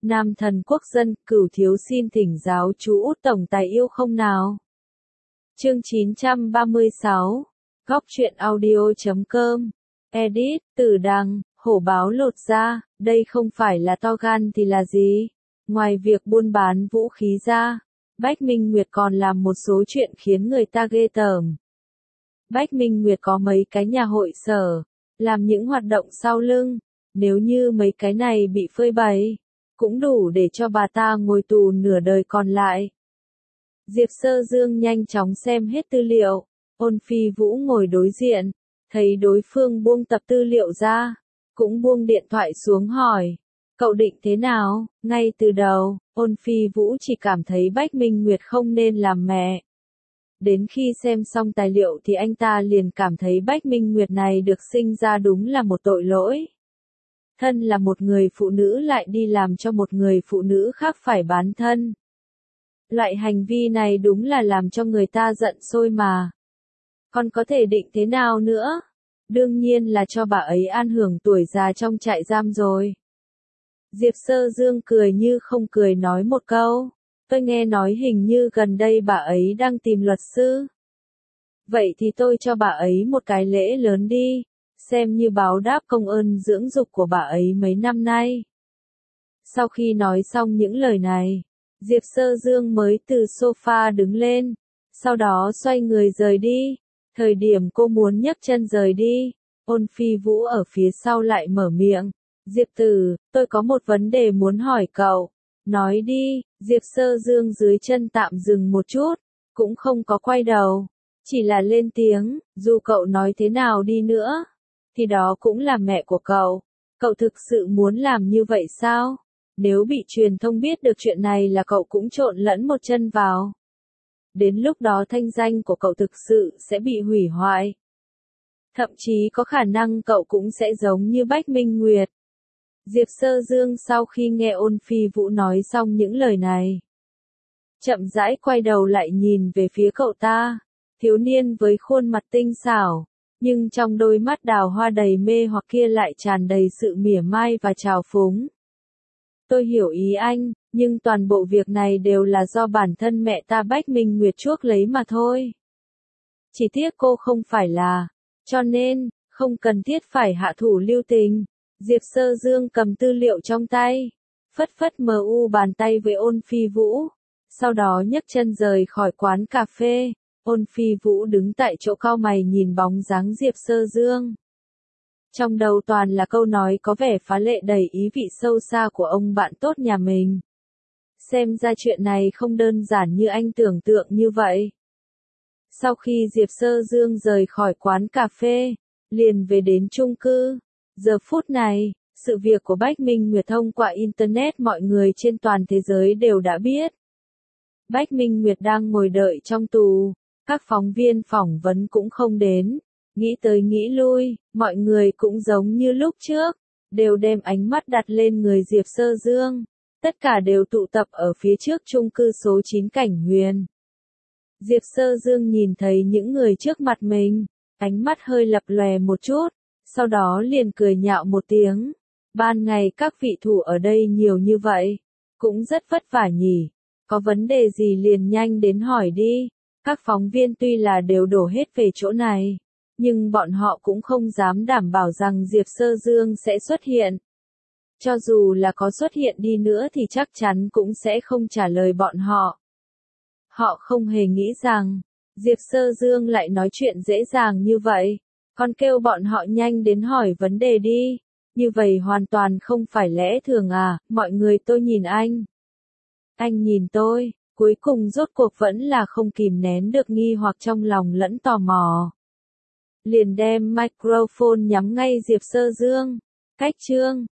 Nam thần quốc dân, Cửu thiếu xin thỉnh giáo chú Út tổng tài yêu không nào. Chương 936, Góc truyện audio.com, Edit, Tử Đằng, hổ báo lột da, đây không phải là to gan thì là gì? Ngoài việc buôn bán vũ khí ra, Bách Minh Nguyệt còn làm một số chuyện khiến người ta ghê tởm. Bách Minh Nguyệt có mấy cái nhà hội sở, làm những hoạt động sau lưng, nếu như mấy cái này bị phơi bày, cũng đủ để cho bà ta ngồi tù nửa đời còn lại. Diệp Sơ Dương nhanh chóng xem hết tư liệu, Ôn Phi Vũ ngồi đối diện, thấy đối phương buông tập tư liệu ra, cũng buông điện thoại xuống hỏi, cậu định thế nào? Ngay từ đầu, Ôn Phi Vũ chỉ cảm thấy Bách Minh Nguyệt không nên làm mẹ. Đến khi xem xong tài liệu thì anh ta liền cảm thấy Bách Minh Nguyệt này được sinh ra đúng là một tội lỗi. Thân là một người phụ nữ lại đi làm cho một người phụ nữ khác phải bán thân. Loại hành vi này đúng là làm cho người ta giận sôi mà. Còn có thể định thế nào nữa? Đương nhiên là cho bà ấy an hưởng tuổi già trong trại giam rồi. Diệp Sơ Dương cười như không cười nói một câu. Tôi nghe nói hình như gần đây bà ấy đang tìm luật sư. Vậy thì tôi cho bà ấy một cái lễ lớn đi, xem như báo đáp công ơn dưỡng dục của bà ấy mấy năm nay. Sau khi nói xong những lời này, Diệp Sơ Dương mới từ sofa đứng lên, sau đó xoay người rời đi. Thời điểm cô muốn nhấc chân rời đi, Ôn Phi Vũ ở phía sau lại mở miệng. Diệp Tử, tôi có một vấn đề muốn hỏi cậu. Nói đi, Diệp Sơ Dương dưới chân tạm dừng một chút, cũng không có quay đầu, chỉ là lên tiếng, dù cậu nói thế nào đi nữa, thì đó cũng là mẹ của cậu. Cậu thực sự muốn làm như vậy sao? Nếu bị truyền thông biết được chuyện này là cậu cũng trộn lẫn một chân vào. Đến lúc đó thanh danh của cậu thực sự sẽ bị hủy hoại. Thậm chí có khả năng cậu cũng sẽ giống như Bách Minh Nguyệt. Diệp Sơ Dương sau khi nghe Ôn Phi Vũ nói xong những lời này, chậm rãi quay đầu lại nhìn về phía cậu ta, thiếu niên với khuôn mặt tinh xảo, nhưng trong đôi mắt đào hoa đầy mê hoặc kia lại tràn đầy sự mỉa mai và trào phúng. Tôi hiểu ý anh, nhưng toàn bộ việc này đều là do bản thân mẹ ta Bách Minh Nguyệt chuốc lấy mà thôi. Chỉ tiếc cô không phải là, cho nên, không cần thiết phải hạ thủ lưu tình. Diệp Sơ Dương cầm tư liệu trong tay, phất phất bàn tay với Ôn Phi Vũ, sau đó nhấc chân rời khỏi quán cà phê. Ôn Phi Vũ đứng tại chỗ cau mày nhìn bóng dáng Diệp Sơ Dương. Trong đầu toàn là câu nói có vẻ phá lệ đầy ý vị sâu xa của ông bạn tốt nhà mình. Xem ra chuyện này không đơn giản như anh tưởng tượng như vậy. Sau khi Diệp Sơ Dương rời khỏi quán cà phê, liền về đến chung cư. Giờ phút này, sự việc của Bách Minh Nguyệt thông qua Internet mọi người trên toàn thế giới đều đã biết. Bách Minh Nguyệt đang ngồi đợi trong tù, các phóng viên phỏng vấn cũng không đến. Nghĩ tới nghĩ lui, mọi người cũng giống như lúc trước, đều đem ánh mắt đặt lên người Diệp Sơ Dương. Tất cả đều tụ tập ở phía trước chung cư số 9 Cảnh Huyền. Diệp Sơ Dương nhìn thấy những người trước mặt mình, ánh mắt hơi lập lòe một chút. Sau đó liền cười nhạo một tiếng. Ban ngày các vị thủ ở đây nhiều như vậy, cũng rất vất vả nhỉ. Có vấn đề gì liền nhanh đến hỏi đi. Các phóng viên tuy là đều đổ hết về chỗ này, nhưng bọn họ cũng không dám đảm bảo rằng Diệp Sơ Dương sẽ xuất hiện. Cho dù là có xuất hiện đi nữa thì chắc chắn cũng sẽ không trả lời bọn họ. Họ không hề nghĩ rằng, Diệp Sơ Dương lại nói chuyện dễ dàng như vậy. Còn kêu bọn họ nhanh đến hỏi vấn đề đi. Như vậy hoàn toàn không phải lẽ thường à, mọi người tôi nhìn anh. Anh nhìn tôi, cuối cùng rốt cuộc vẫn là không kìm nén được nghi hoặc trong lòng lẫn tò mò. Liền đem microphone nhắm ngay Diệp Sơ Dương. Cách chương